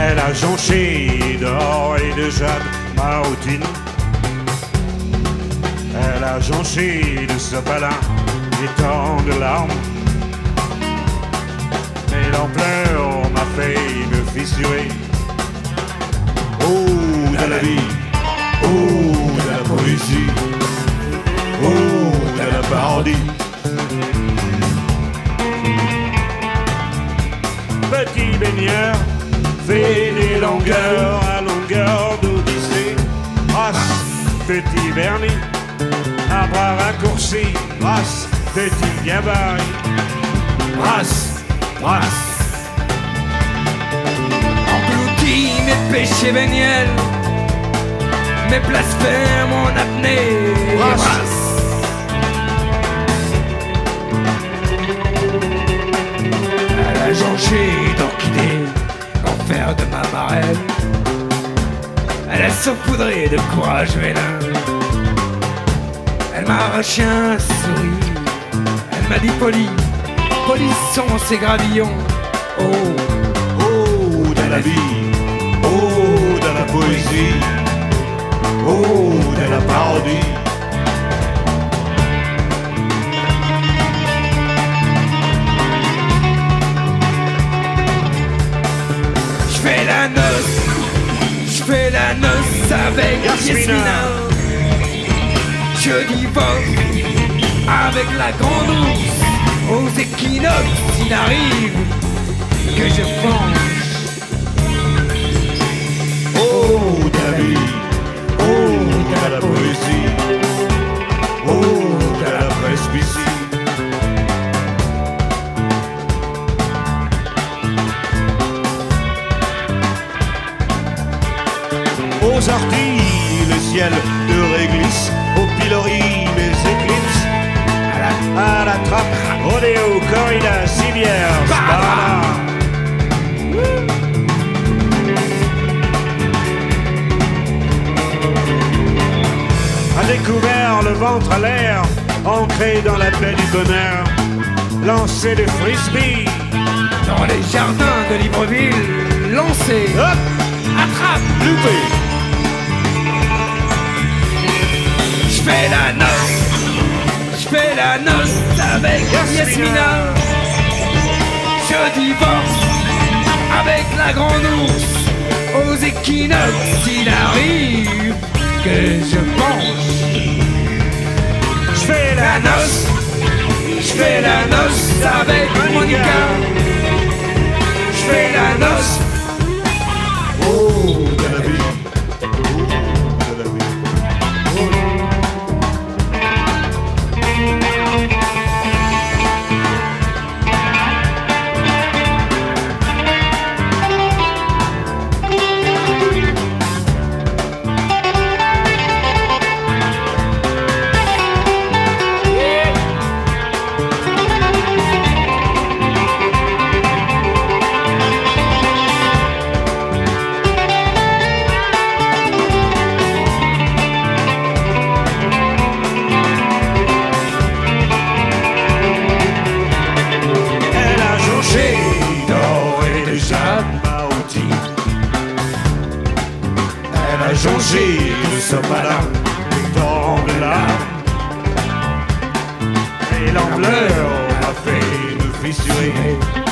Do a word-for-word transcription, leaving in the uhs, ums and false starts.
Elle a jonché d'or et de jade ma routine. Elle a jonché de sopalin et tant de larmes. Mais l'ampleur m'a fait me fissurer. Oh, de la vie, oh, de la poésie, oh, de la parodie. Petit baigneur fait des longueurs à longueur d'Odyssée. Race, petit vernis, à bras raccourcis. Race, petit gabarit. Race, race. Engloutis mes péchés véniels, mes blasphèmes en apnée. Race. Race. Elle a jonché d'orchidées l'enfer de ma marelle. Elle a saupoudré de courage vélin. Elle m'a arraché un sourire. Elle m'a dit poli, polissons ces gravillons. Oh, Oh, de la vie, oh, de la poésie, oh, de la parodie. j'fais la noce, j'fais la noce avec Yasmina. Yasmina. Je divorce avec la grande ours. Aux équinoxes, il arrive que je penche. Oh, de la vie, oh, de la poésie, oh, de la presbytie. Aux orties, le ciel de réglisse, au pilori, les éclipses, à la, à la trappe, rodéo, corrida, civière, sparana. A découvert le ventre à l'air, ancré dans la baie du bonheur, lancer des frisbees. Dans les jardins de Libreville, lancé, Hop, attrape, loupé. j'fais la noce, j'fais la noce avec Yasmina. Yasmina. Je divorce avec la grande ours. Aux équinoxes, il arrive que je penche. J'fais La la noce, j'fais la noce avec Monica. J'fais la noce, oh, de la vie, oh, de la vie. Elle a jonché d'or et de jade ma routine. Elle a jonché de sopalin et tant de larmes. Et l'ampleur m'a fait me fissurer.